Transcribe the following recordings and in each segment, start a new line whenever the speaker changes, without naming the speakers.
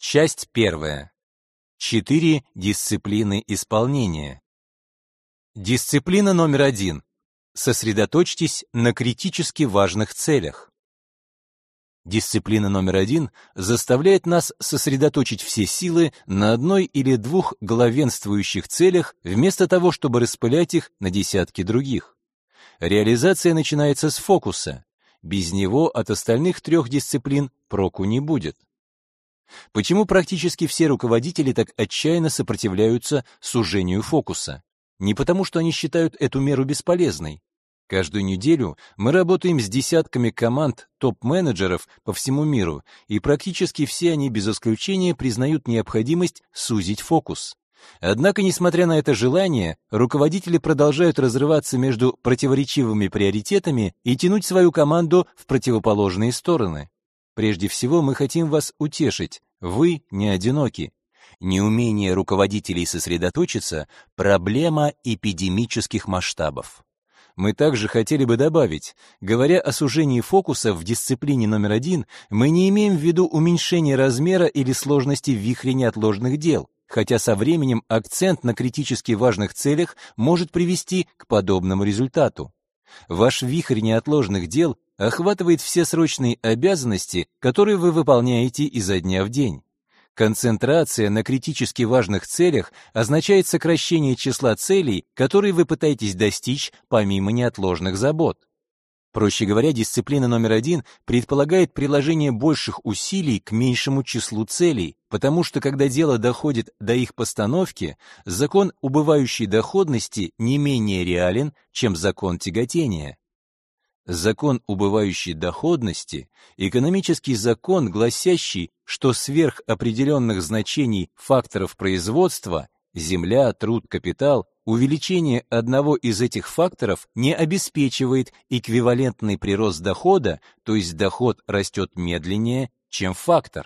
Часть первая. 4 дисциплины исполнения. Дисциплина номер 1. Сосредоточьтесь на критически важных целях. Дисциплина номер 1 заставляет нас сосредоточить все силы на одной или двух главенствующих целях, вместо того, чтобы распылять их на десятки других. Реализация начинается с фокуса. Без него от остальных 3 дисциплин проку не будет. Почему практически все руководители так отчаянно сопротивляются сужению фокуса? Не потому, что они считают эту меру бесполезной. Каждую неделю мы работаем с десятками команд топ-менеджеров по всему миру, и практически все они без исключения признают необходимость сузить фокус. Однако, несмотря на это желание, руководители продолжают разрываться между противоречивыми приоритетами и тянуть свою команду в противоположные стороны. Прежде всего, мы хотим вас утешить. Вы не одиноки. Неумение руководителей сосредоточиться – проблема эпидемических масштабов. Мы также хотели бы добавить, говоря о сужении фокуса в дисциплине номер 1, мы не имеем в виду уменьшение размера или сложности вихря неотложных дел, хотя со временем акцент на критически важных целях может привести к подобному результату. Ваш вихрь неотложных дел охватывает все срочные обязанности, которые вы выполняете изо дня в день. Концентрация на критически важных целях означает сокращение числа целей, которые вы пытаетесь достичь помимо неотложных забот. Проще говоря, дисциплина номер 1 предполагает приложение больших усилий к меньшему числу целей, потому что когда дело доходит до их постановки, закон убывающей доходности не менее реален, чем закон тяготения. Закон убывающей доходности – экономический закон, гласящий, что сверх определенных значений факторов производства – земля, труд, капитал – увеличение одного из этих факторов не обеспечивает эквивалентный прирост дохода, то есть доход растет медленнее, чем фактор.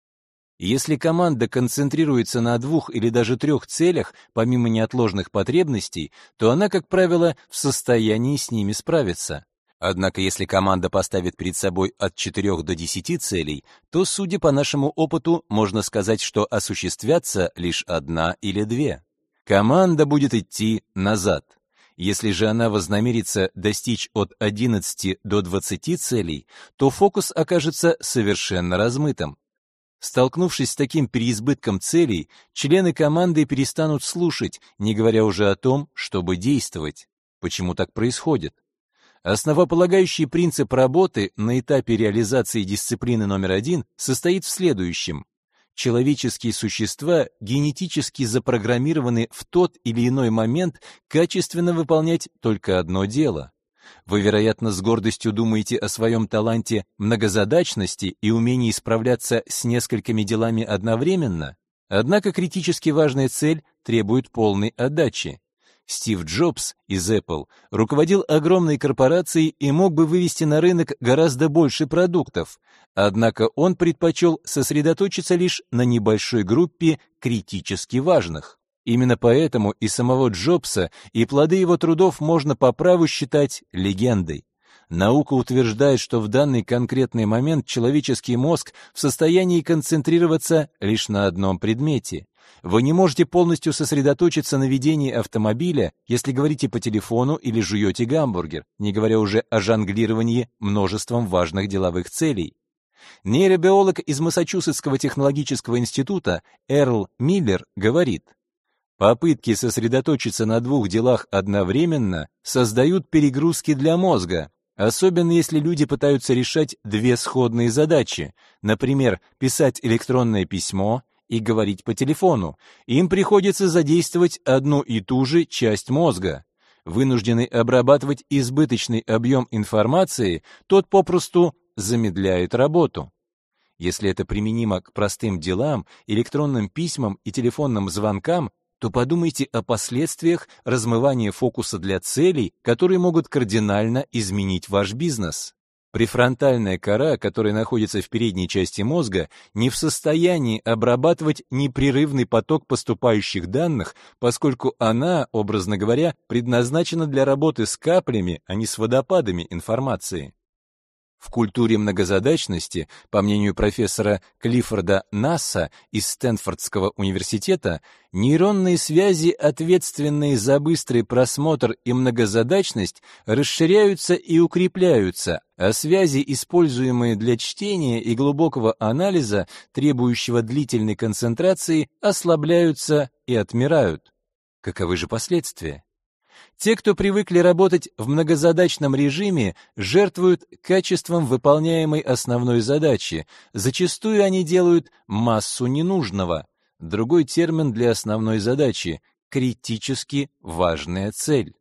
Если команда концентрируется на 2 или даже 3 целях, помимо неотложных потребностей, то она, как правило, в состоянии с ними справиться. Однако, если команда поставит перед собой от 4 до 10 целей, то, судя по нашему опыту, можно сказать, что осуществятся лишь 1 или 2. Команда будет идти назад. Если же она вознамерится достичь от 11 до 20 целей, то фокус окажется совершенно размытым. Столкнувшись с таким переизбытком целей, члены команды перестанут слушать, не говоря уже о том, чтобы действовать. Почему так происходит? Основополагающий принцип работы на этапе реализации дисциплины номер 1 состоит в следующем. Человеческие существа генетически запрограммированы в тот или иной момент качественно выполнять только одно дело. Вы, вероятно, с гордостью думаете о своем таланте многозадачности и умении справляться с несколькими делами одновременно, однако критически важная цель требует полной отдачи. Стив Джобс из Apple руководил огромной корпорацией и мог бы вывести на рынок гораздо больше продуктов, однако он предпочел сосредоточиться лишь на небольшой группе критически важных. Именно поэтому и самого Джобса, и плоды его трудов можно по праву считать легендой. Наука утверждает, что в данный конкретный момент человеческий мозг в состоянии концентрироваться лишь на одном предмете. Вы не можете полностью сосредоточиться на ведении автомобиля, если говорите по телефону или жуете гамбургер, не говоря уже о жонглировании множеством важных деловых целей. Нейробиолог из Массачусетского технологического института Эрл Миллер говорит: попытки сосредоточиться на 2 делах одновременно создают перегрузки для мозга, особенно если люди пытаются решать 2 сходные задачи, например, писать электронное письмо и говорить по телефону. Им приходится задействовать одну и ту же часть мозга. Вынужденный обрабатывать избыточный объем информации, тот попросту замедляет работу. Если это применимо к простым делам, электронным письмам и телефонным звонкам, то подумайте о последствиях размывания фокуса для целей, которые могут кардинально изменить ваш бизнес. Префронтальная кора, которая находится в передней части мозга, не в состоянии обрабатывать непрерывный поток поступающих данных, поскольку она, образно говоря, предназначена для работы с каплями, а не с водопадами информации. В культуре многозадачности, по мнению профессора Клиффорда Насса из Стэнфордского университета, нейронные связи, ответственные за быстрый просмотр и многозадачность, расширяются и укрепляются, а связи, используемые для чтения и глубокого анализа, требующего длительной концентрации, ослабляются и отмирают. Каковы же последствия? Те, кто привыкли работать в многозадачном режиме, жертвуют качеством выполняемой основной задачи. Зачастую они делают массу ненужного. Другой термин для основной задачи — критически важная цель.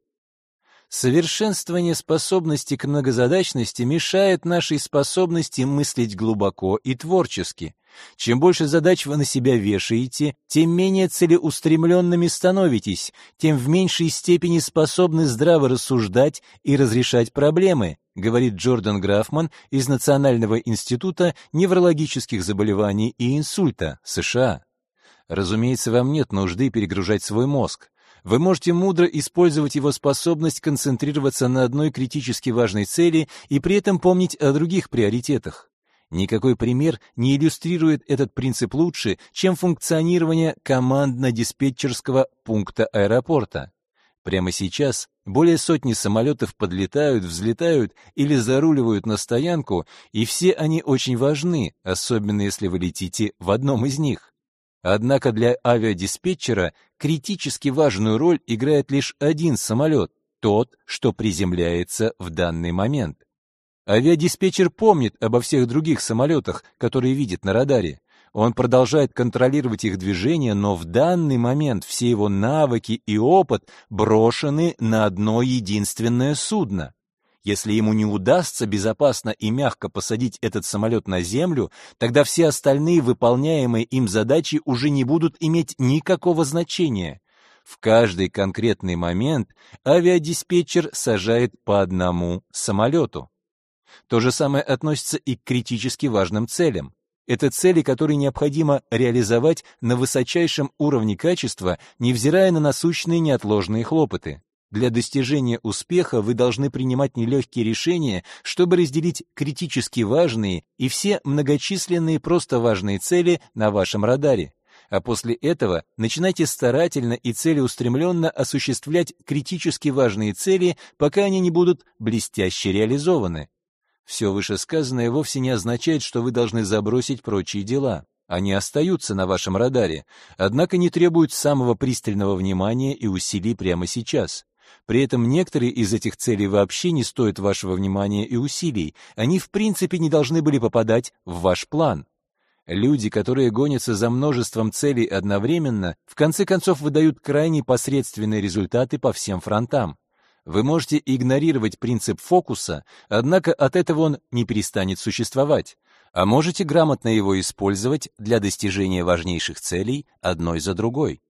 Совершенствование способности к многозадачности мешает нашей способности мыслить глубоко и творчески. Чем больше задач вы на себя вешаете, тем менее целеустремленными становитесь, тем в меньшей степени способны здраво рассуждать и разрешать проблемы, говорит Джордан Графман из Национального института неврологических заболеваний и инсульта, США. Разумеется, вам нет нужды перегружать свой мозг. Вы можете мудро использовать его способность концентрироваться на одной критически важной цели и при этом помнить о других приоритетах. Никакой пример не иллюстрирует этот принцип лучше, чем функционирование командно-диспетчерского пункта аэропорта. Прямо сейчас более сотни самолетов подлетают, взлетают или заруливают на стоянку, и все они очень важны, особенно если вы летите в одном из них. Однако для авиадиспетчера критически важную роль играет лишь один самолет, тот, что приземляется в данный момент. Авиадиспетчер помнит обо всех других самолетах, которые видит на радаре. Он продолжает контролировать их движение, но в данный момент все его навыки и опыт брошены на одно единственное судно. Если ему не удастся безопасно и мягко посадить этот самолет на землю, тогда все остальные выполняемые им задачи уже не будут иметь никакого значения. В каждый конкретный момент авиадиспетчер сажает по одному самолету. То же самое относится и к критически важным целям. Это цели, которые необходимо реализовать на высочайшем уровне качества, невзирая на насущные неотложные хлопоты. Для достижения успеха вы должны принимать нелегкие решения, чтобы разделить критически важные и все многочисленные просто важные цели на вашем радаре. А после этого начинайте старательно и целеустремленно осуществлять критически важные цели, пока они не будут блестяще реализованы. Все вышесказанное вовсе не означает, что вы должны забросить прочие дела. Они остаются на вашем радаре, однако не требуют самого пристального внимания и усилий прямо сейчас. При этом некоторые из этих целей вообще не стоят вашего внимания и усилий, они в принципе не должны были попадать в ваш план. Люди, которые гонятся за множеством целей одновременно, в конце концов выдают крайне посредственные результаты по всем фронтам. Вы можете игнорировать принцип фокуса, однако от этого он не перестанет существовать, а можете грамотно его использовать для достижения важнейших целей одной за другой.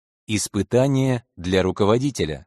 Испытание для руководителя.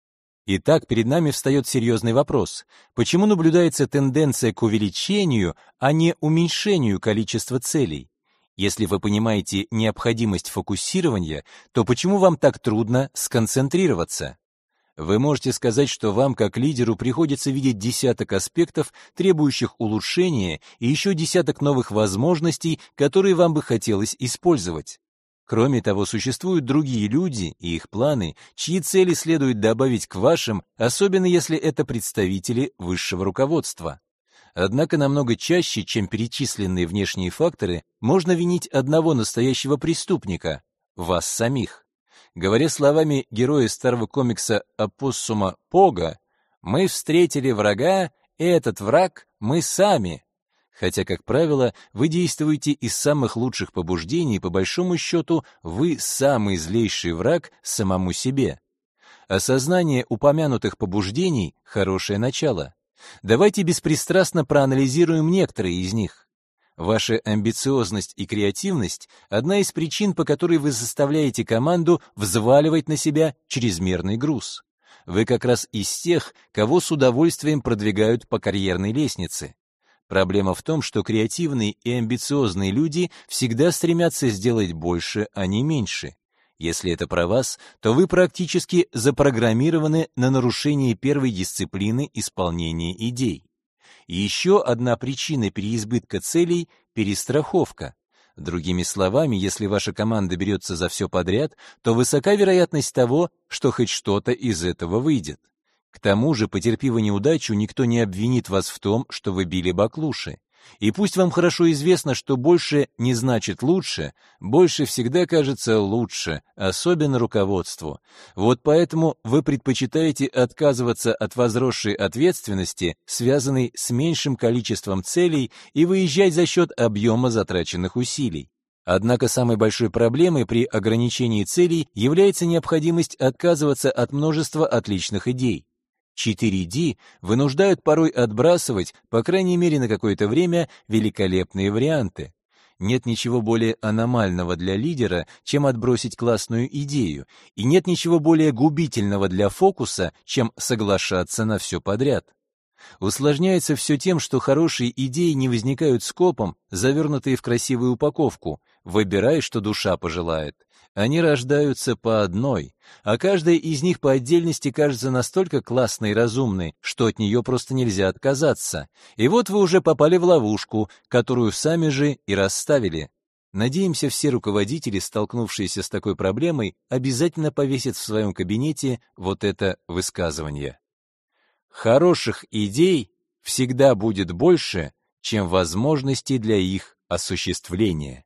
Итак, перед нами встает серьезный вопрос. Почему наблюдается тенденция к увеличению, а не уменьшению количества целей? Если вы понимаете необходимость фокусирования, то почему вам так трудно сконцентрироваться? Вы можете сказать, что вам, как лидеру, приходится видеть десяток аспектов, требующих улучшения, и еще десяток новых возможностей, которые вам бы хотелось использовать. Кроме того, существуют другие люди и их планы, чьи цели следует добавить к вашим, особенно если это представители высшего руководства. Однако намного чаще, чем перечисленные внешние факторы, можно винить одного настоящего преступника — вас самих. Говоря словами героя старого комикса «Опоссума Пога», «Мы встретили врага, и этот враг — мы сами». Хотя, как правило, вы действуете из самых лучших побуждений, по большому счету, вы самый злейший враг самому себе. Осознание упомянутых побуждений — хорошее начало. Давайте беспристрастно проанализируем некоторые из них. Ваша амбициозность и креативность — одна из причин, по которой вы заставляете команду взваливать на себя чрезмерный груз. Вы как раз из тех, кого с удовольствием продвигают по карьерной лестнице. Проблема в том, что креативные и амбициозные люди всегда стремятся сделать больше, а не меньше. Если это про вас, то вы практически запрограммированы на нарушение первой дисциплины исполнения идей. И еще одна причина переизбытка целей — перестраховка. Другими словами, если ваша команда берется за все подряд, то высока вероятность того, что хоть что-то из этого выйдет. К тому же, потерпев неудачу, никто не обвинит вас в том, что вы били баклуши. И пусть вам хорошо известно, что больше не значит лучше, больше всегда кажется лучше, особенно руководству. Вот поэтому вы предпочитаете отказываться от возросшей ответственности, связанной с меньшим количеством целей, и выезжать за счет объема затраченных усилий. Однако самой большой проблемой при ограничении целей является необходимость отказываться от множества отличных идей. 4D вынуждают порой отбрасывать, по крайней мере на какое-то время, великолепные варианты. Нет ничего более аномального для лидера, чем отбросить классную идею, и нет ничего более губительного для фокуса, чем соглашаться на все подряд. Усложняется все тем, что хорошие идеи не возникают скопом, завернутые в красивую упаковку. Выбирай, что душа пожелает. Они рождаются по одной, а каждая из них по отдельности кажется настолько классной и разумной, что от нее просто нельзя отказаться. И вот вы уже попали в ловушку, которую сами же и расставили. Надеемся, все руководители, столкнувшиеся с такой проблемой, обязательно повесят в своем кабинете вот это высказывание. Хороших идей всегда будет больше, чем возможностей для их осуществления.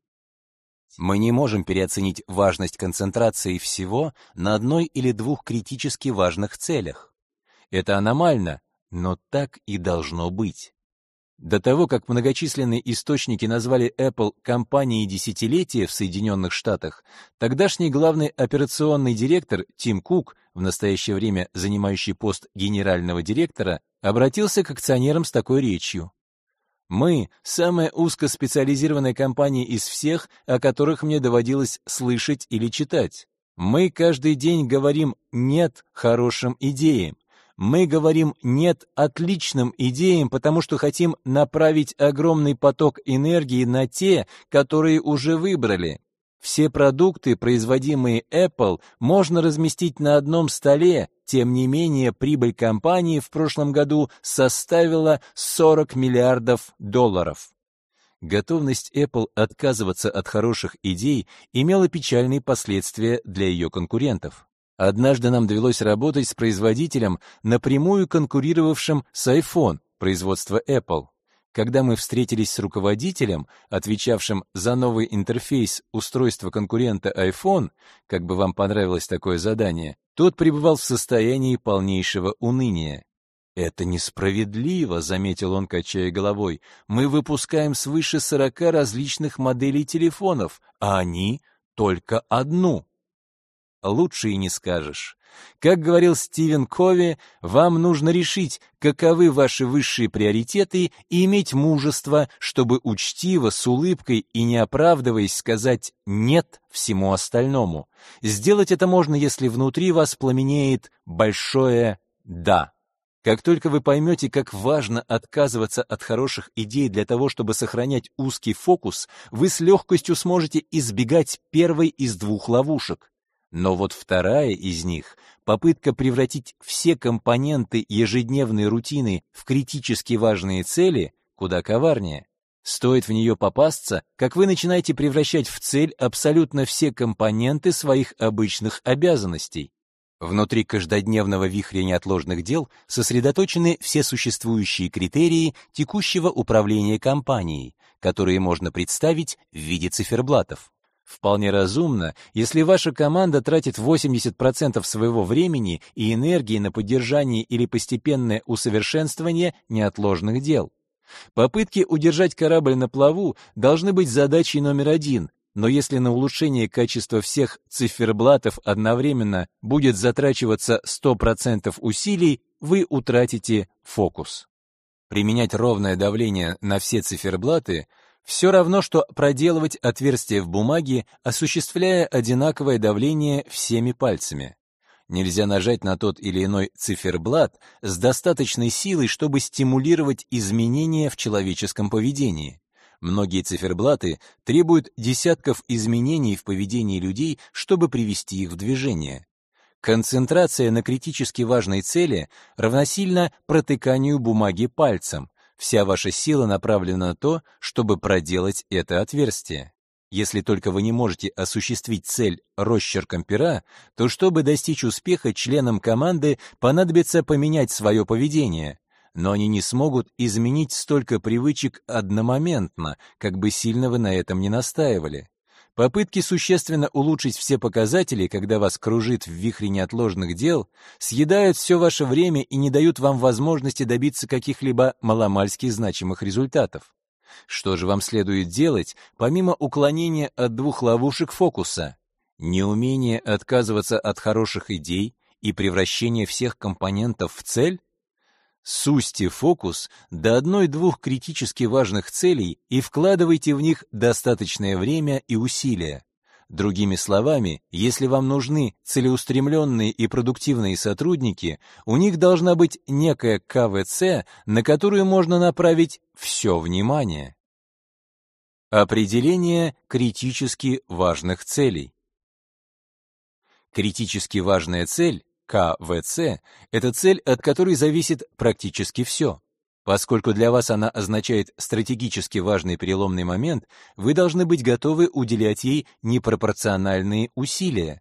Мы не можем переоценить важность концентрации всего на одной или двух критически важных целях. Это аномально, но так и должно быть. До того, как многочисленные источники назвали Apple компанией десятилетия в Соединенных Штатах, тогдашний главный операционный директор Тим Кук, в настоящее время занимающий пост генерального директора, обратился к акционерам с такой речью. «Мы — самая узкоспециализированная компания из всех, о которых мне доводилось слышать или читать. Мы каждый день говорим «нет» хорошим идеям. Мы говорим «нет» отличным идеям, потому что хотим направить огромный поток энергии на те, которые уже выбрали. Все продукты, производимые Apple, можно разместить на одном столе, тем не менее прибыль компании в прошлом году составила $40 миллиардов. Готовность Apple отказываться от хороших идей имела печальные последствия для ее конкурентов. Однажды нам довелось работать с производителем, напрямую конкурировавшим с iPhone, производства Apple. Когда мы встретились с руководителем, отвечавшим за новый интерфейс устройства конкурента iPhone, как бы вам понравилось такое задание, тот пребывал в состоянии полнейшего уныния. «Это несправедливо», — заметил он, качая головой. «Мы выпускаем свыше 40 различных моделей телефонов, а они только одну». Лучше и не скажешь. Как говорил Стивен Кови, вам нужно решить, каковы ваши высшие приоритеты, и иметь мужество, чтобы учтиво, с улыбкой и не оправдываясь сказать «нет» всему остальному. Сделать это можно, если внутри вас пламенеет большое «да». Как только вы поймете, как важно отказываться от хороших идей для того, чтобы сохранять узкий фокус, вы с легкостью сможете избегать первой из двух ловушек. Но вот вторая из них — попытка превратить все компоненты ежедневной рутины в критически важные цели — куда коварнее. Стоит в нее попасться, как вы начинаете превращать в цель абсолютно все компоненты своих обычных обязанностей. Внутри каждодневного вихря неотложных дел сосредоточены все существующие критерии текущего управления компанией, которые можно представить в виде циферблатов. Вполне разумно, если ваша команда тратит 80% своего времени и энергии на поддержание или постепенное усовершенствование неотложных дел. Попытки удержать корабль на плаву должны быть задачей номер один, но если на улучшение качества всех циферблатов одновременно будет затрачиваться 100% усилий, вы утратите фокус. Применять ровное давление на все циферблаты — все равно, что проделывать отверстие в бумаге, осуществляя одинаковое давление всеми пальцами. Нельзя нажать на тот или иной циферблат с достаточной силой, чтобы стимулировать изменения в человеческом поведении. Многие циферблаты требуют десятков изменений в поведении людей, чтобы привести их в движение. Концентрация на критически важной цели равносильна протыканию бумаги пальцем. Вся ваша сила направлена на то, чтобы проделать это отверстие. Если только вы не можете осуществить цель росчерком пера, то чтобы достичь успеха, членам команды понадобится поменять свое поведение, но они не смогут изменить столько привычек одномоментно, как бы сильно вы на этом ни настаивали. Попытки существенно улучшить все показатели, когда вас кружит в вихре неотложных дел, съедают все ваше время и не дают вам возможности добиться каких-либо маломальски значимых результатов. Что же вам следует делать, помимо уклонения от двух ловушек фокуса? Неумение отказываться от хороших идей и превращение всех компонентов в цель? Сузьте фокус до одной-двух критически важных целей и вкладывайте в них достаточное время и усилия. Другими словами, если вам нужны целеустремленные и продуктивные сотрудники, у них должна быть некая КВЦ, на которую можно направить все внимание. Определение критически важных целей. Критически важная цель КВЦ — это цель, от которой зависит практически все. Поскольку для вас она означает стратегически важный переломный момент, вы должны быть готовы уделять ей непропорциональные усилия,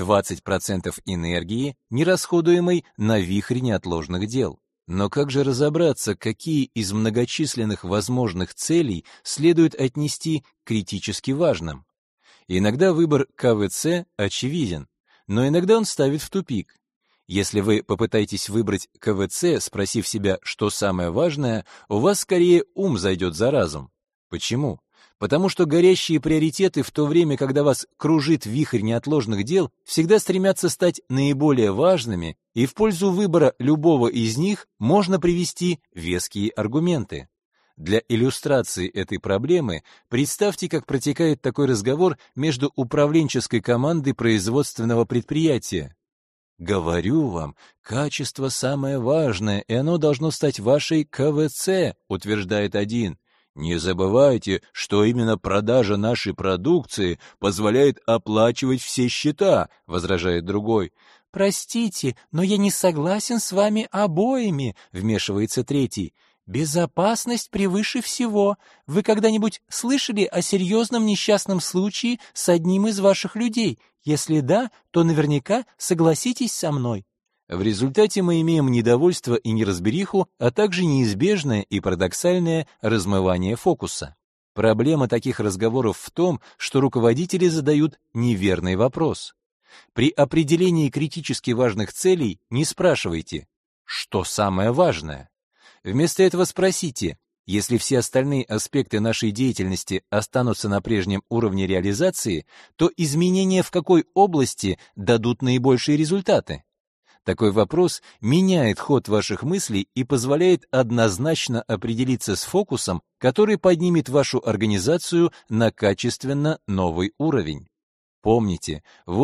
20% энергии, не расходуемой на вихрь неотложных дел. Но как же разобраться, какие из многочисленных возможных целей следует отнести к критически важным? Иногда выбор КВЦ очевиден, но иногда он ставит в тупик. Если вы попытаетесь выбрать КВЦ, спросив себя, что самое важное, у вас скорее ум зайдет за разум. Почему? Потому что горящие приоритеты в то время, когда вас кружит вихрь неотложных дел, всегда стремятся стать наиболее важными, и в пользу выбора любого из них можно привести веские аргументы. Для иллюстрации этой проблемы представьте, как протекает такой разговор между управленческой командой производственного предприятия. «Говорю вам, качество самое важное, и оно должно стать вашей КВЦ», утверждает один. «Не забывайте, что именно продажа нашей продукции позволяет оплачивать все счета», возражает другой. «Простите, но я не согласен с вами обоими», вмешивается третий. «Безопасность превыше всего. Вы когда-нибудь слышали о серьезном несчастном случае с одним из ваших людей? Если да, то наверняка согласитесь со мной». В результате мы имеем недовольство и неразбериху, а также неизбежное и парадоксальное размывание фокуса. Проблема таких разговоров в том, что руководители задают неверный вопрос. При определении критически важных целей не спрашивайте «что самое важное?». Вместо этого спросите, если все остальные аспекты нашей деятельности останутся на прежнем уровне реализации, то изменения в какой области дадут наибольшие результаты? Такой вопрос меняет ход ваших мыслей и позволяет однозначно определиться с фокусом, который поднимет вашу организацию на качественно новый уровень. Помните,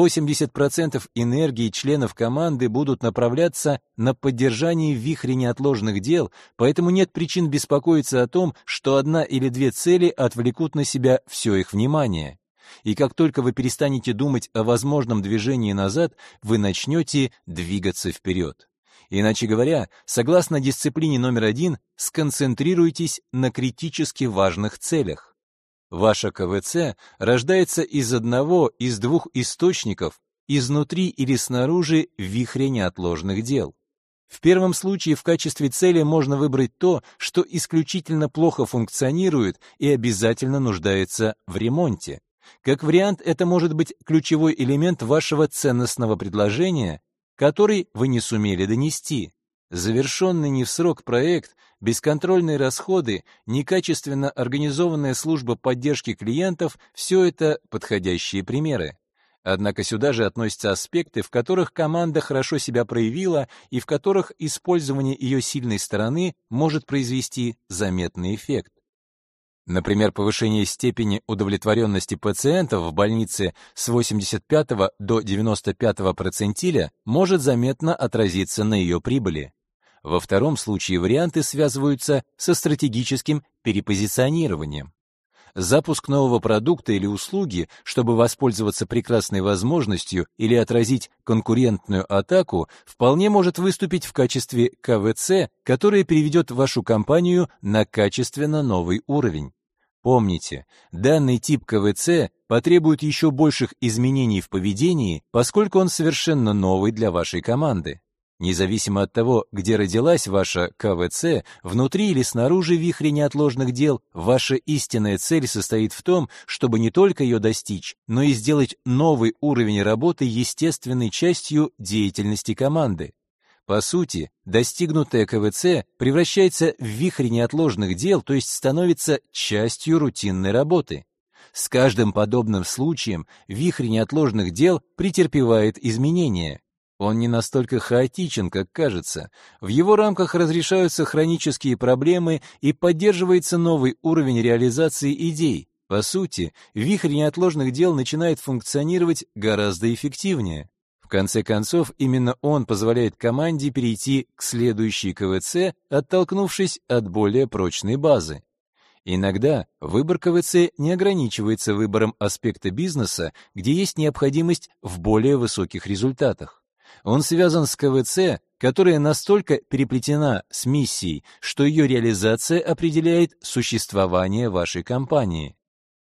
80% энергии членов команды будут направляться на поддержание в вихре неотложных дел, поэтому нет причин беспокоиться о том, что одна или две цели отвлекут на себя все их внимание. И как только вы перестанете думать о возможном движении назад, вы начнете двигаться вперед. Иначе говоря, согласно дисциплине номер 1, сконцентрируйтесь на критически важных целях. Ваша КВЦ рождается из двух источников, изнутри или снаружи вихря неотложных дел. В первом случае в качестве цели можно выбрать то, что исключительно плохо функционирует и обязательно нуждается в ремонте. Как вариант, это может быть ключевой элемент вашего ценностного предложения, который вы не сумели донести. Завершенный не в срок проект, бесконтрольные расходы, некачественно организованная служба поддержки клиентов — все это подходящие примеры. Однако сюда же относятся аспекты, в которых команда хорошо себя проявила и в которых использование ее сильной стороны может произвести заметный эффект. Например, повышение степени удовлетворенности пациентов в больнице с 85 до 95 процентиля может заметно отразиться на ее прибыли. Во втором случае варианты связываются со стратегическим перепозиционированием. Запуск нового продукта или услуги, чтобы воспользоваться прекрасной возможностью или отразить конкурентную атаку, вполне может выступить в качестве КВЦ, которое переведет вашу компанию на качественно новый уровень. Помните, данный тип КВЦ потребует еще больших изменений в поведении, поскольку он совершенно новый для вашей команды. Независимо от того, где родилась ваша КВЦ, внутри или снаружи вихря неотложных дел, ваша истинная цель состоит в том, чтобы не только ее достичь, но и сделать новый уровень работы естественной частью деятельности команды. По сути, достигнутая КВЦ превращается в вихрь неотложных дел, то есть становится частью рутинной работы. С каждым подобным случаем вихрь неотложных дел претерпевает изменения. Он не настолько хаотичен, как кажется. В его рамках разрешаются хронические проблемы и поддерживается новый уровень реализации идей. По сути, вихрь неотложных дел начинает функционировать гораздо эффективнее. В конце концов, именно он позволяет команде перейти к следующей КВЦ, оттолкнувшись от более прочной базы. Иногда выбор КВЦ не ограничивается выбором аспекта бизнеса, где есть необходимость в более высоких результатах. Он связан с КВЦ, которая настолько переплетена с миссией, что ее реализация определяет существование вашей компании.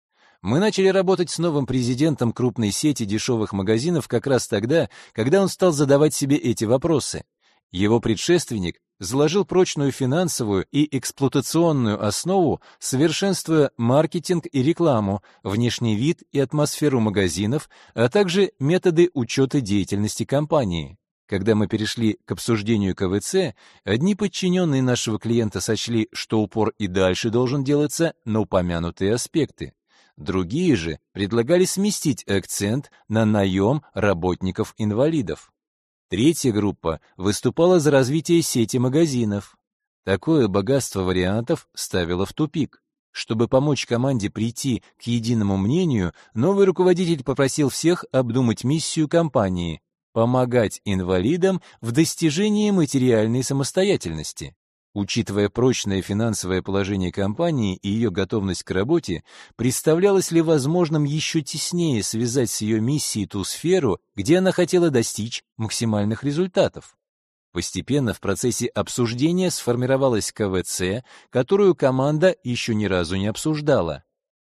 Мы начали работать с новым президентом крупной сети дешевых магазинов как раз тогда, когда он стал задавать себе эти вопросы. Его предшественник заложил прочную финансовую и эксплуатационную основу, совершенствуя маркетинг и рекламу, внешний вид и атмосферу магазинов, а также методы учета деятельности компании. Когда мы перешли к обсуждению КВЦ, одни подчиненные нашего клиента сочли, что упор и дальше должен делаться на упомянутые аспекты. Другие же предлагали сместить акцент на наем работников-инвалидов. Третья группа выступала за развитие сети магазинов. Такое богатство вариантов ставило в тупик. Чтобы помочь команде прийти к единому мнению, новый руководитель попросил всех обдумать миссию компании – помогать инвалидам в достижении материальной самостоятельности. Учитывая прочное финансовое положение компании и ее готовность к работе, представлялось ли возможным еще теснее связать с ее миссией ту сферу, где она хотела достичь максимальных результатов? Постепенно в процессе обсуждения сформировалась КВЦ, которую команда еще ни разу не обсуждала.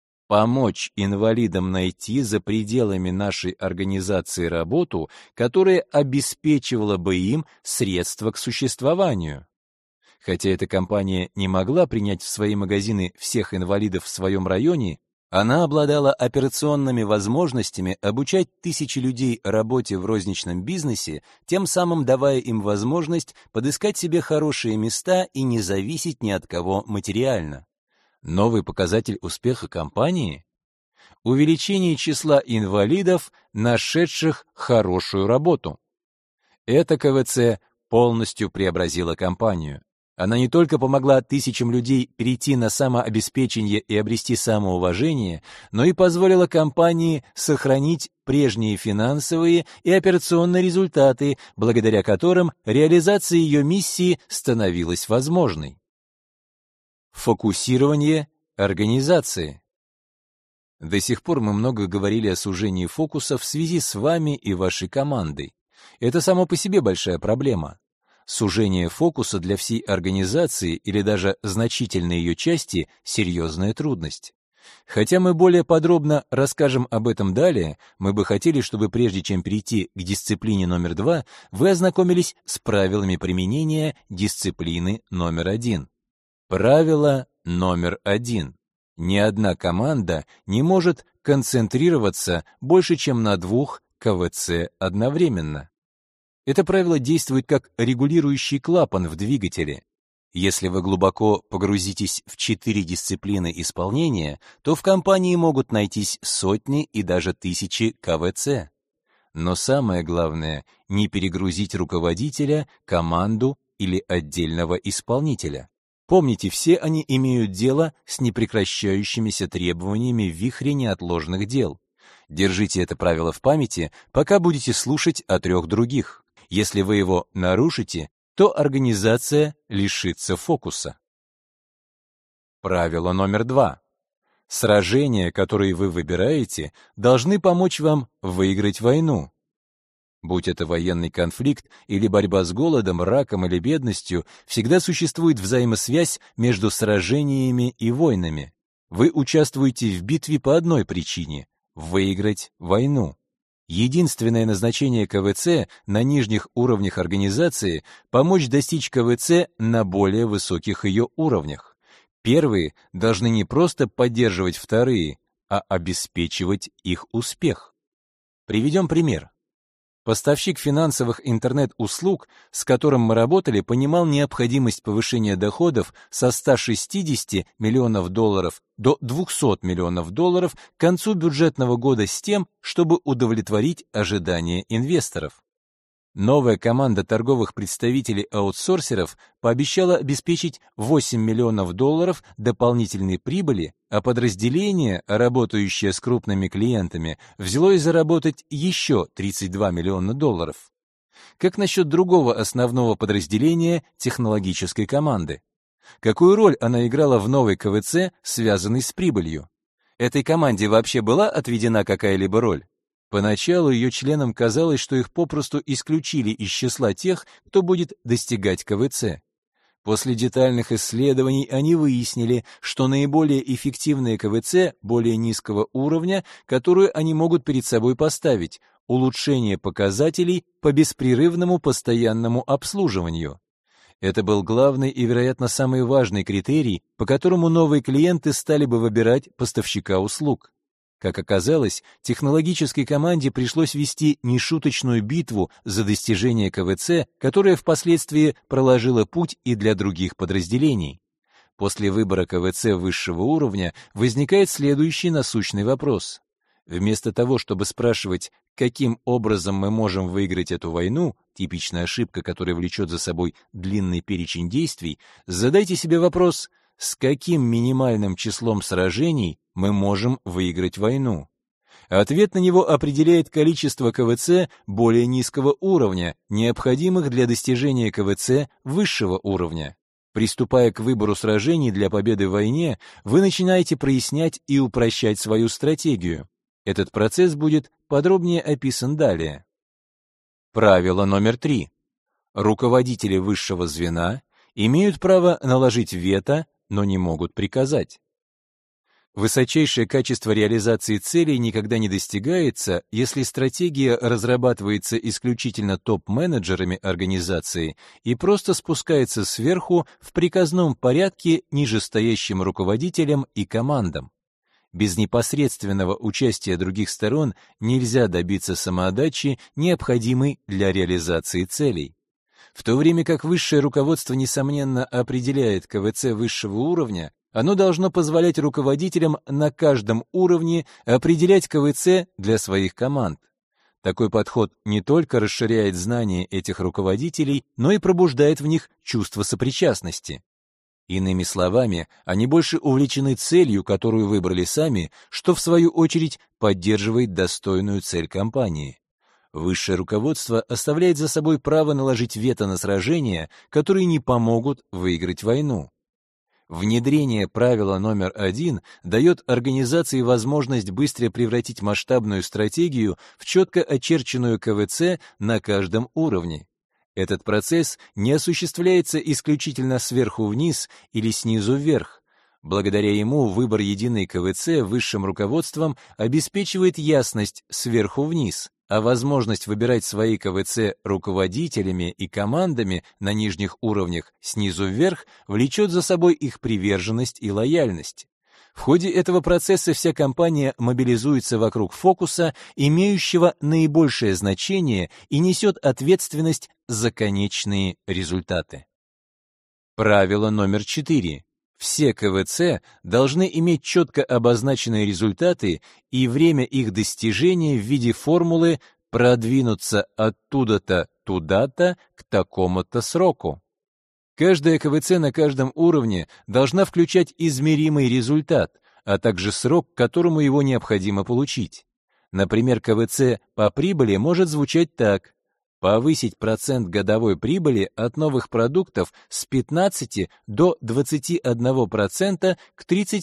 Помочь инвалидам найти за пределами нашей организации работу, которая обеспечивала бы им средства к существованию. Хотя эта компания не могла принять в свои магазины всех инвалидов в своем районе, она обладала операционными возможностями обучать тысячи людей работе в розничном бизнесе, тем самым давая им возможность подыскать себе хорошие места и не зависеть ни от кого материально. Новый показатель успеха компании — увеличение числа инвалидов, нашедших хорошую работу. Эта КВЦ полностью преобразила компанию. Она не только помогла тысячам людей перейти на самообеспечение и обрести самоуважение, но и позволила компании сохранить прежние финансовые и операционные результаты, благодаря которым реализация ее миссии становилась возможной. Фокусирование организации. До сих пор мы много говорили о сужении фокуса в связи с вами и вашей командой. Это само по себе большая проблема. Сужение фокуса для всей организации или даже значительной ее части — серьезная трудность. Хотя мы более подробно расскажем об этом далее, мы бы хотели, чтобы прежде чем перейти к дисциплине номер 2, вы ознакомились с правилами применения дисциплины номер 1. Правило номер 1. Ни одна команда не может концентрироваться больше, чем на 2 КВЦ одновременно. Это правило действует как регулирующий клапан в двигателе. Если вы глубоко погрузитесь в 4 дисциплины исполнения, то в компании могут найтись сотни и даже тысячи КВЦ. Но самое главное — не перегрузить руководителя, команду или отдельного исполнителя. Помните, все они имеют дело с непрекращающимися требованиями в вихре неотложных дел. Держите это правило в памяти, пока будете слушать о 3 других. Если вы его нарушите, то организация лишится фокуса. Правило номер 2. Сражения, которые вы выбираете, должны помочь вам выиграть войну. Будь это военный конфликт или борьба с голодом, раком или бедностью, всегда существует взаимосвязь между сражениями и войнами. Вы участвуете в битве по одной причине — выиграть войну. Единственное назначение КВЦ на нижних уровнях организации — помочь достичь КВЦ на более высоких ее уровнях. Первые должны не просто поддерживать вторые, а обеспечивать их успех. Приведем пример. Поставщик финансовых интернет-услуг, с которым мы работали, понимал необходимость повышения доходов со 160 миллионов долларов до 200 миллионов долларов к концу бюджетного года с тем, чтобы удовлетворить ожидания инвесторов. Новая команда торговых представителей-аутсорсеров пообещала обеспечить 8 миллионов долларов дополнительной прибыли, а подразделение, работающее с крупными клиентами, взялось заработать еще 32 миллиона долларов. Как насчет другого основного подразделения технологической команды? Какую роль она играла в новой КВЦ, связанной с прибылью? Этой команде вообще была отведена какая-либо роль? Поначалу ее членам казалось, что их попросту исключили из числа тех, кто будет достигать КВЦ. После детальных исследований они выяснили, что наиболее эффективные КВЦ более низкого уровня, которую они могут перед собой поставить — улучшение показателей по беспрерывному постоянному обслуживанию. Это был главный и, вероятно, самый важный критерий, по которому новые клиенты стали бы выбирать поставщика услуг. Как оказалось, технологической команде пришлось вести нешуточную битву за достижение КВЦ, которая впоследствии проложила путь и для других подразделений. После выбора КВЦ высшего уровня возникает следующий насущный вопрос. Вместо того, чтобы спрашивать, каким образом мы можем выиграть эту войну, типичная ошибка, которая влечет за собой длинный перечень действий, задайте себе вопрос, с каким минимальным числом сражений мы можем выиграть войну. Ответ на него определяет количество КВЦ более низкого уровня, необходимых для достижения КВЦ высшего уровня. Приступая к выбору сражений для победы в войне, вы начинаете прояснять и упрощать свою стратегию. Этот процесс будет подробнее описан далее. Правило номер 3. Руководители высшего звена имеют право наложить вето, но не могут приказать. Высочайшее качество реализации целей никогда не достигается, если стратегия разрабатывается исключительно топ-менеджерами организации и просто спускается сверху в приказном порядке нижестоящим руководителям и командам. Без непосредственного участия других сторон нельзя добиться самоотдачи, необходимой для реализации целей. В то время как высшее руководство, несомненно, определяет КВЦ высшего уровня, оно должно позволять руководителям на каждом уровне определять КВЦ для своих команд. Такой подход не только расширяет знания этих руководителей, но и пробуждает в них чувство сопричастности. Иными словами, они больше увлечены целью, которую выбрали сами, что в свою очередь поддерживает достойную цель компании. Высшее руководство оставляет за собой право наложить вето на сражения, которые не помогут выиграть войну. Внедрение правила номер 1 дает организации возможность быстро превратить масштабную стратегию в четко очерченную КВЦ на каждом уровне. Этот процесс не осуществляется исключительно сверху вниз или снизу вверх. Благодаря ему выбор единой КВЦ высшим руководством обеспечивает ясность сверху вниз, а возможность выбирать свои КВЦ руководителями и командами на нижних уровнях снизу вверх влечет за собой их приверженность и лояльность. В ходе этого процесса вся компания мобилизуется вокруг фокуса, имеющего наибольшее значение, и несет ответственность за конечные результаты. Правило номер 4. Все КВЦ должны иметь четко обозначенные результаты и время их достижения в виде формулы «продвинуться оттуда-то туда-то к такому-то сроку». Каждая КВЦ на каждом уровне должна включать измеримый результат, а также срок, к которому его необходимо получить. Например, КВЦ по прибыли может звучать так: повысить процент годовой прибыли от новых продуктов с 15 до 21% к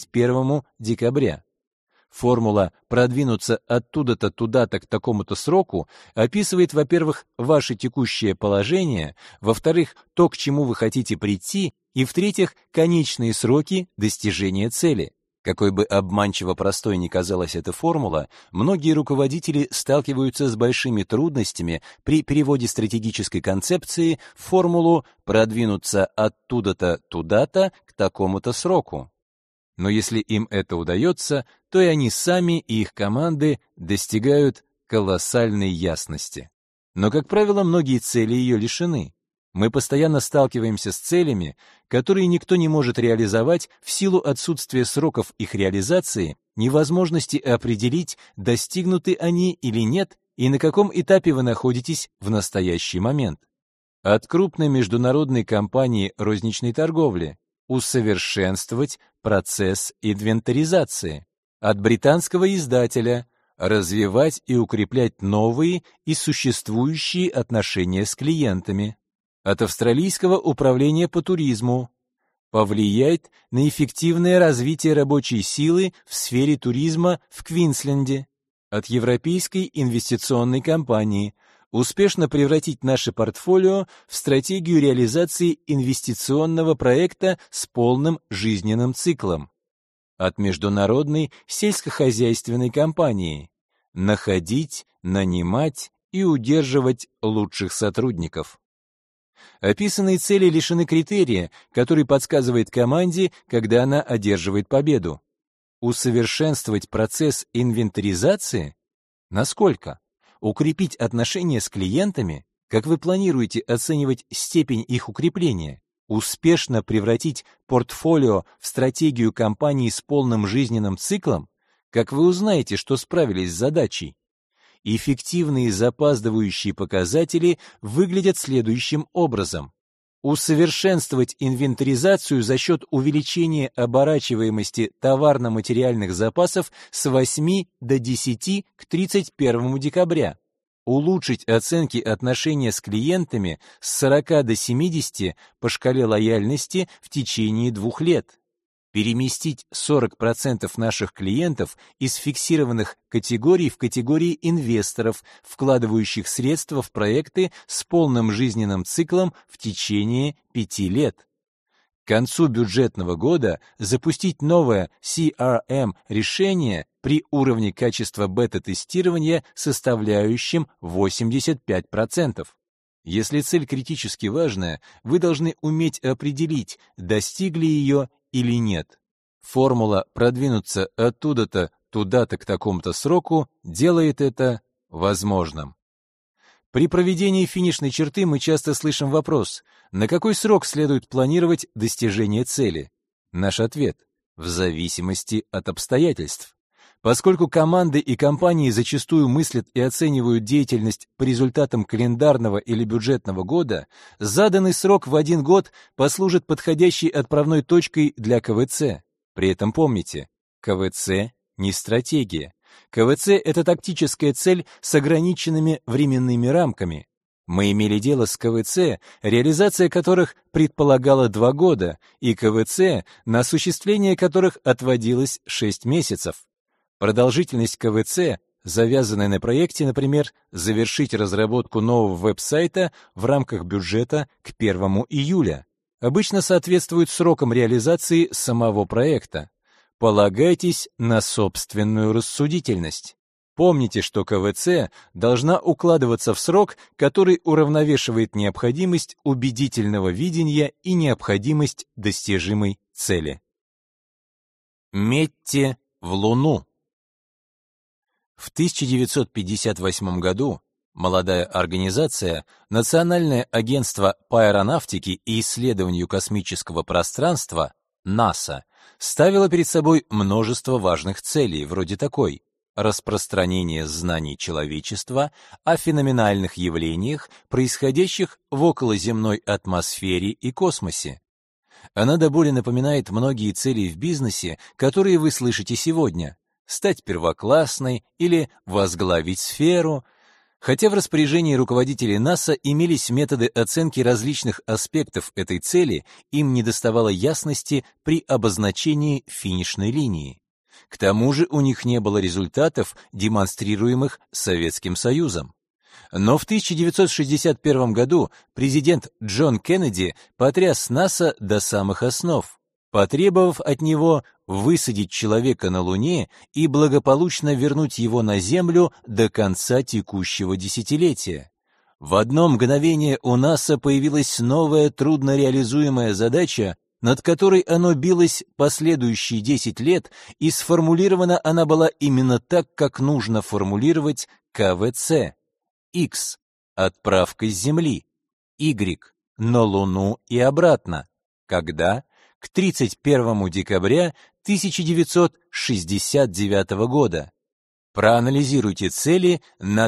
31 декабря. Формула «продвинуться оттуда-то туда-то к такому-то сроку» описывает, во-первых, ваше текущее положение, во-вторых, то, к чему вы хотите прийти, и, в-третьих, конечные сроки достижения цели. Какой бы обманчиво простой ни казалась эта формула, многие руководители сталкиваются с большими трудностями при переводе стратегической концепции в формулу «продвинуться оттуда-то туда-то к такому-то сроку». Но если им это удается, то и они сами, и их команды достигают колоссальной ясности. Но, как правило, многие цели ее лишены. Мы постоянно сталкиваемся с целями, которые никто не может реализовать в силу отсутствия сроков их реализации, невозможности определить, достигнуты они или нет, и на каком этапе вы находитесь в настоящий момент. От крупной международной компании розничной торговли усовершенствовать процесс инвентаризации, от британского издателя развивать и укреплять новые и существующие отношения с клиентами, от австралийского управления по туризму повлиять на эффективное развитие рабочей силы в сфере туризма в Квинсленде, от Европейской инвестиционной компании успешно превратить наше портфолио в стратегию реализации инвестиционного проекта с полным жизненным циклом, от международной сельскохозяйственной компании находить, нанимать и удерживать лучших сотрудников. Описанные цели лишены критерия, который подсказывает команде, когда она одерживает победу. Усовершенствовать процесс инвентаризации? Насколько? Укрепить отношения с клиентами? Как вы планируете оценивать степень их укрепления? Успешно превратить портфолио в стратегию компании с полным жизненным циклом? Как вы узнаете, что справились с задачей? Эффективные запаздывающие показатели выглядят следующим образом. Усовершенствовать инвентаризацию за счет увеличения оборачиваемости товарно-материальных запасов с 8 до 10 к 31 декабря. Улучшить оценки отношения с клиентами с 40 до 70 по шкале лояльности в течение 2 лет. Переместить 40% наших клиентов из фиксированных категорий в категории инвесторов, вкладывающих средства в проекты с полным жизненным циклом в течение 5 лет. К концу бюджетного года запустить новое CRM-решение при уровне качества бета-тестирования, составляющем 85%. Если цель критически важная, вы должны уметь определить, достигли ее или нет. Формула «продвинуться оттуда-то туда-то к такому-то сроку» делает это возможным. При проведении финишной черты мы часто слышим вопрос: на какой срок следует планировать достижение цели? Наш ответ: в зависимости от обстоятельств. Поскольку команды и компании зачастую мыслят и оценивают деятельность по результатам календарного или бюджетного года, заданный срок в 1 год послужит подходящей отправной точкой для КВЦ. При этом помните, КВЦ не стратегия. КВЦ — это тактическая цель с ограниченными временными рамками. Мы имели дело с КВЦ, реализация которых предполагала 2 года, и КВЦ, на осуществление которых отводилось 6 месяцев. Продолжительность КВЦ, завязанная на проекте, например, завершить разработку нового веб-сайта в рамках бюджета к 1 июля, обычно соответствует срокам реализации самого проекта. Полагайтесь на собственную рассудительность. Помните, что КВЦ должна укладываться в срок, который уравновешивает необходимость убедительного видения и необходимость достижимой цели. Метьте в Луну. В 1958 году молодая организация Национальное агентство по аэронавтике и исследованию космического пространства НАСА ставила перед собой множество важных целей, вроде такой: распространение знаний человечества о феноменальных явлениях, происходящих в околоземной атмосфере и космосе. Она до боли напоминает многие цели в бизнесе, которые вы слышите сегодня: стать первоклассной или возглавить сферу. Хотя в распоряжении руководителей НАСА имелись методы оценки различных аспектов этой цели, им недоставало ясности при обозначении финишной линии. К тому же у них не было результатов, демонстрируемых Советским Союзом. Но в 1961 году президент Джон Кеннеди потряс НАСА до самых основ, потребовав от него высадить человека на Луне и благополучно вернуть его на Землю до конца текущего десятилетия. В одно мгновение у НАСА появилась новая труднореализуемая задача, над которой оно билось последующие 10 лет, и сформулирована она была именно так, как нужно формулировать КВЦ. X — отправка с Земли, Y — на Луну и обратно. Когда? К 31 декабря 1969 года. Проанализируйте цели на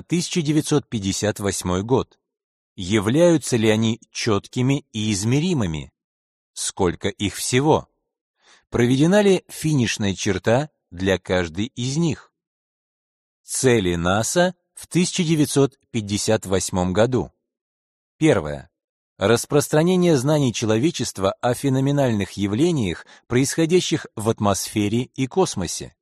1958 год. Являются ли они четкими и измеримыми? Сколько их всего? Проведена ли финишная черта для каждой из них? Цели НАСА в 1958 году. Первое. Распространение знаний человечества о феноменальных явлениях, происходящих в атмосфере и космосе.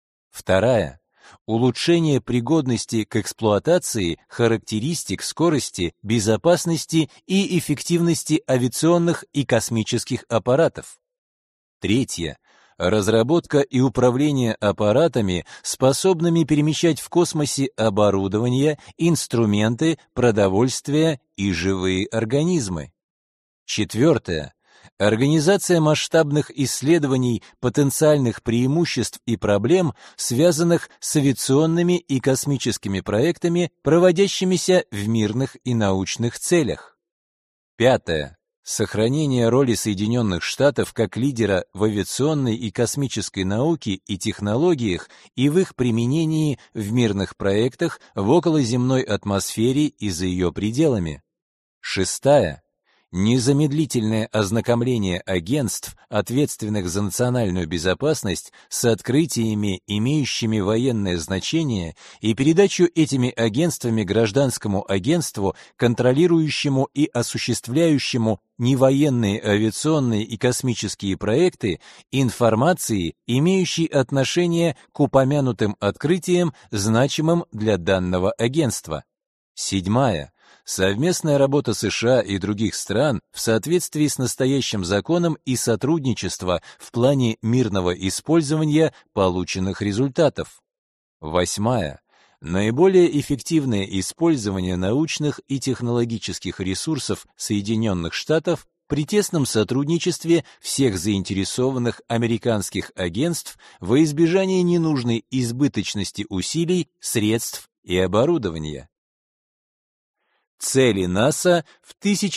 Вторая. Улучшение пригодности к эксплуатации характеристик скорости, безопасности и эффективности авиационных и космических аппаратов. Третье. Разработка и управление аппаратами, способными перемещать в космосе оборудование, инструменты, продовольствие и живые организмы. Четвертое. Организация масштабных исследований потенциальных преимуществ и проблем, связанных с авиационными и космическими проектами, проводящимися в мирных и научных целях. Пятое. Сохранение роли Соединенных Штатов как лидера в авиационной и космической науке и технологиях и в их применении в мирных проектах в околоземной атмосфере и за ее пределами. Шестая. Незамедлительное ознакомление агентств, ответственных за национальную безопасность, с открытиями, имеющими военное значение, и передачу этими агентствами гражданскому агентству, контролирующему и осуществляющему невоенные авиационные и космические проекты, информации, имеющей отношение к упомянутым открытиям, значимым для данного агентства. Седьмая. Совместная работа США и других стран в соответствии с настоящим законом и сотрудничество в плане мирного использования полученных результатов. Восьмая. Наиболее эффективное использование научных и технологических ресурсов Соединенных Штатов при тесном сотрудничестве всех заинтересованных американских агентств во избежание ненужной избыточности усилий, средств и оборудования. Цели НАСА в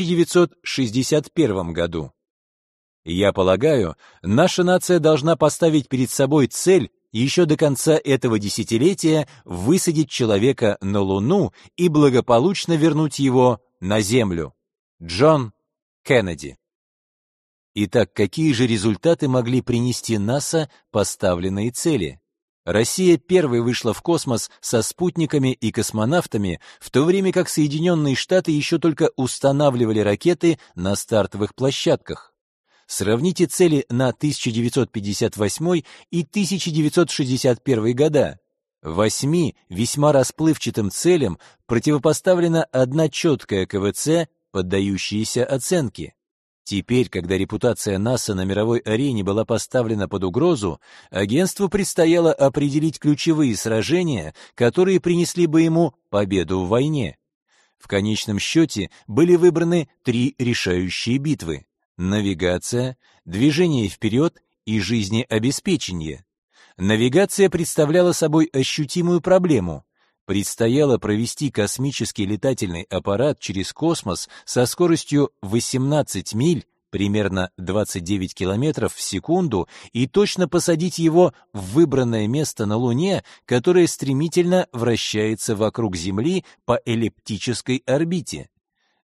1961 году. Я полагаю, наша нация должна поставить перед собой цель еще до конца этого десятилетия высадить человека на Луну и благополучно вернуть его на Землю. Джон Кеннеди. Итак, какие же результаты могли принести НАСА поставленные цели? Россия первой вышла в космос со спутниками и космонавтами, в то время как Соединенные Штаты еще только устанавливали ракеты на стартовых площадках. Сравните цели на 1958 и 1961 года. 8 весьма расплывчатым целям противопоставлена одна четкая КВЦ, поддающаяся оценке. Теперь, когда репутация НАСА на мировой арене была поставлена под угрозу, агентству предстояло определить ключевые сражения, которые принесли бы ему победу в войне. В конечном счете были выбраны 3 решающие битвы: навигация, движение вперед и жизнеобеспечение. Навигация представляла собой ощутимую проблему. Предстояло провести космический летательный аппарат через космос со скоростью 18 миль, примерно 29 километров в секунду, и точно посадить его в выбранное место на Луне, которое стремительно вращается вокруг Земли по эллиптической орбите.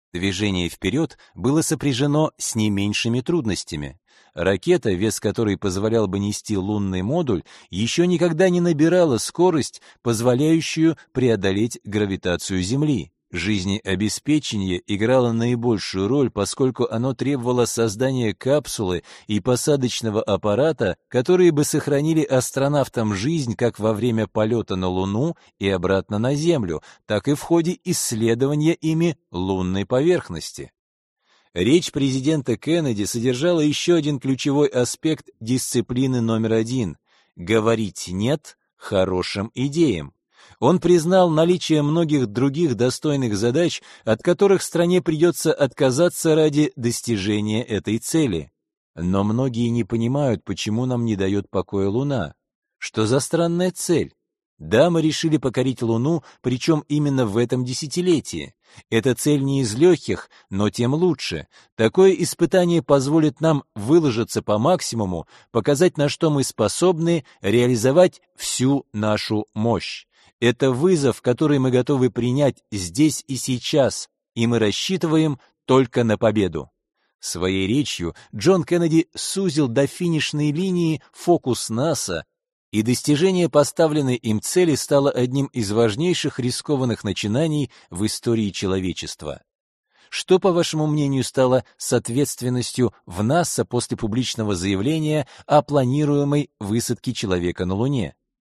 Движение вперед было сопряжено с не меньшими трудностями. Ракета, вес которой позволял бы нести лунный модуль, еще никогда не набирала скорость, позволяющую преодолеть гравитацию Земли. Жизнеобеспечение играло наибольшую роль, поскольку оно требовало создания капсулы и посадочного аппарата, которые бы сохранили астронавтам жизнь как во время полета на Луну и обратно на Землю, так и в ходе исследования ими лунной поверхности. Речь президента Кеннеди содержала еще один ключевой аспект дисциплины номер 1 — говорить «нет» хорошим идеям. Он признал наличие многих других достойных задач, от которых стране придется отказаться ради достижения этой цели. Но многие не понимают, почему нам не дает покоя Луна. Что за странная цель? Да, мы решили покорить Луну, причем именно в этом десятилетии. Эта цель не из легких, но тем лучше. Такое испытание позволит нам выложиться по максимуму, показать, на что мы способны, реализовать всю нашу мощь. Это вызов, который мы готовы принять здесь и сейчас, и мы рассчитываем только на победу. Своей речью Джон Кеннеди сузил до финишной линии фокус НАСА, и достижение поставленной им цели стало одним из важнейших рискованных начинаний в истории человечества. Что, по вашему мнению, стало с ответственностью в НАСА после публичного заявления о планируемой высадке человека на Луне?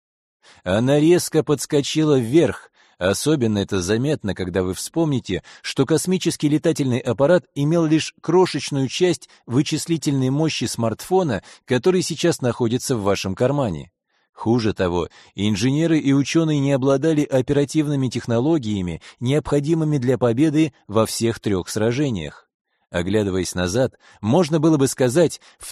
Она резко подскочила вверх. Особенно это заметно, когда вы вспомните, что космический летательный аппарат имел лишь крошечную часть вычислительной мощи смартфона, который сейчас находится в вашем кармане. Хуже того, инженеры и ученые не обладали оперативными технологиями, необходимыми для победы во всех 3 сражениях. Оглядываясь назад, можно было бы сказать, в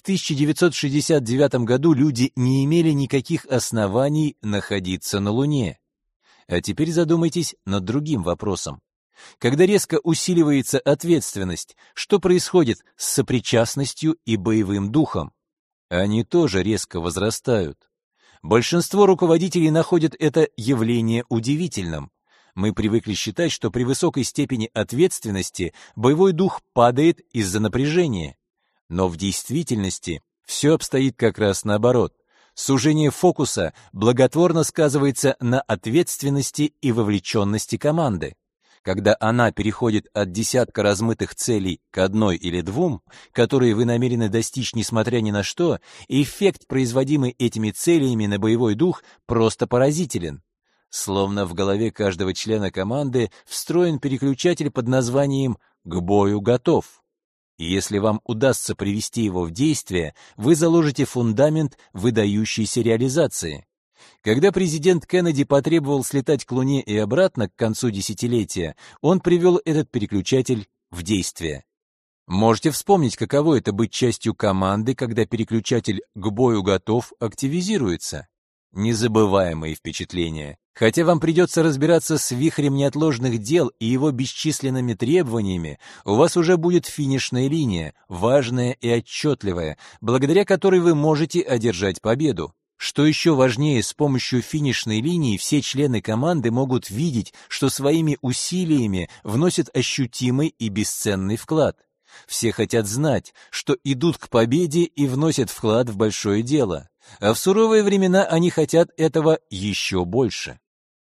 1969 году люди не имели никаких оснований находиться на Луне. А теперь задумайтесь над другим вопросом. Когда резко усиливается ответственность, что происходит с сопричастностью и боевым духом? Они тоже резко возрастают. Большинство руководителей находят это явление удивительным. Мы привыкли считать, что при высокой степени ответственности боевой дух падает из-за напряжения. Но в действительности все обстоит как раз наоборот. Сужение фокуса благотворно сказывается на ответственности и вовлеченности команды. Когда она переходит от десятка размытых целей к 1 или 2, которые вы намерены достичь несмотря ни на что, эффект, производимый этими целями на боевой дух, просто поразителен. Словно в голове каждого члена команды встроен переключатель под названием «К бою готов». И если вам удастся привести его в действие, вы заложите фундамент выдающейся реализации. Когда президент Кеннеди потребовал слетать к Луне и обратно к концу десятилетия, он привел этот переключатель в действие. Можете вспомнить, каково это быть частью команды, когда переключатель «К бою готов» активизируется? Незабываемые впечатления. Хотя вам придется разбираться с вихрем неотложных дел и его бесчисленными требованиями, у вас уже будет финишная линия, важная и отчетливая, благодаря которой вы можете одержать победу. Что еще важнее, с помощью финишной линии все члены команды могут видеть, что своими усилиями вносят ощутимый и бесценный вклад. Все хотят знать, что идут к победе и вносят вклад в большое дело. А в суровые времена они хотят этого еще больше.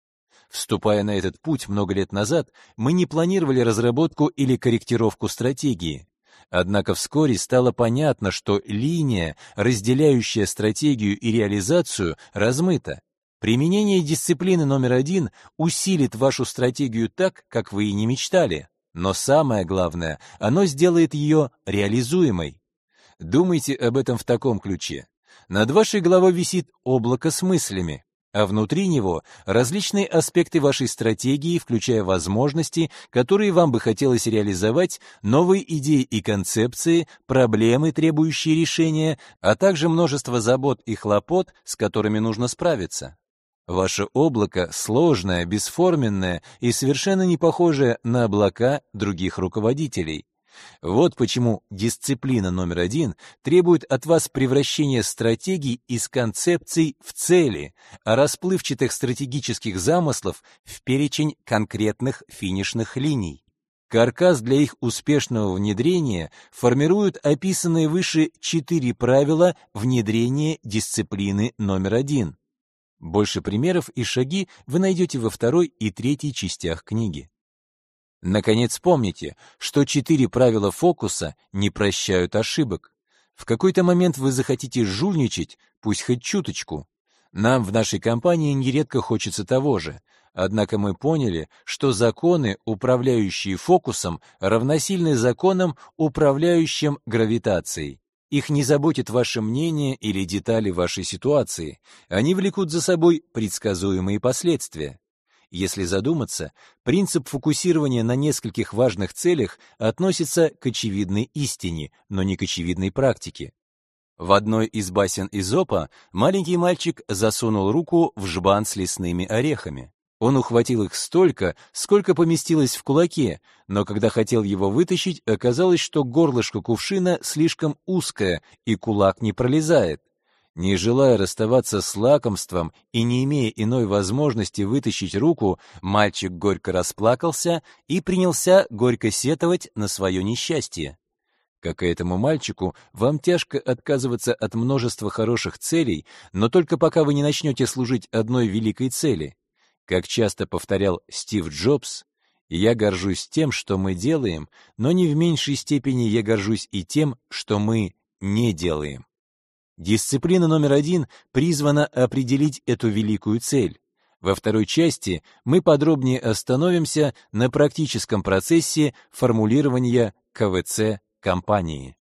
Вступая на этот путь много лет назад, мы не планировали разработку или корректировку стратегии. Однако вскоре стало понятно, что линия, разделяющая стратегию и реализацию, размыта. Применение дисциплины номер 1 усилит вашу стратегию так, как вы и не мечтали. Но самое главное, оно сделает ее реализуемой. Думайте об этом в таком ключе. Над вашей головой висит облако с мыслями, а внутри него различные аспекты вашей стратегии, включая возможности, которые вам бы хотелось реализовать, новые идеи и концепции, проблемы, требующие решения, а также множество забот и хлопот, с которыми нужно справиться. Ваше облако сложное, бесформенное и совершенно не похожее на облака других руководителей. Вот почему дисциплина номер 1 требует от вас превращения стратегий из концепций в цели, а расплывчатых стратегических замыслов в перечень конкретных финишных линий. Каркас для их успешного внедрения формируют описанные выше 4 правила внедрения дисциплины номер 1. Больше примеров и шаги вы найдете во 2 и 3 частях книги. Наконец, помните, что 4 правила фокуса не прощают ошибок. В какой-то момент вы захотите жульничать, пусть хоть чуточку. Нам в нашей компании нередко хочется того же. Однако мы поняли, что законы, управляющие фокусом, равносильны законам, управляющим гравитацией. Их не заботит ваше мнение или детали вашей ситуации. Они влекут за собой предсказуемые последствия. Если задуматься, принцип фокусирования на нескольких важных целях относится к очевидной истине, но не к очевидной практике. В одной из басен Эзопа маленький мальчик засунул руку в жбан с лесными орехами. Он ухватил их столько, сколько поместилось в кулаке, но когда хотел его вытащить, оказалось, что горлышко кувшина слишком узкое, и кулак не пролезает. Не желая расставаться с лакомством и не имея иной возможности вытащить руку, мальчик горько расплакался и принялся горько сетовать на свое несчастье. Как и этому мальчику, вам тяжко отказываться от множества хороших целей, но только пока вы не начнете служить одной великой цели. Как часто повторял Стив Джобс, «Я горжусь тем, что мы делаем, но не в меньшей степени я горжусь и тем, что мы не делаем». Дисциплина номер 1 призвана определить эту великую цель. Во 2 части мы подробнее остановимся на практическом процессе формулирования КВЦ компании.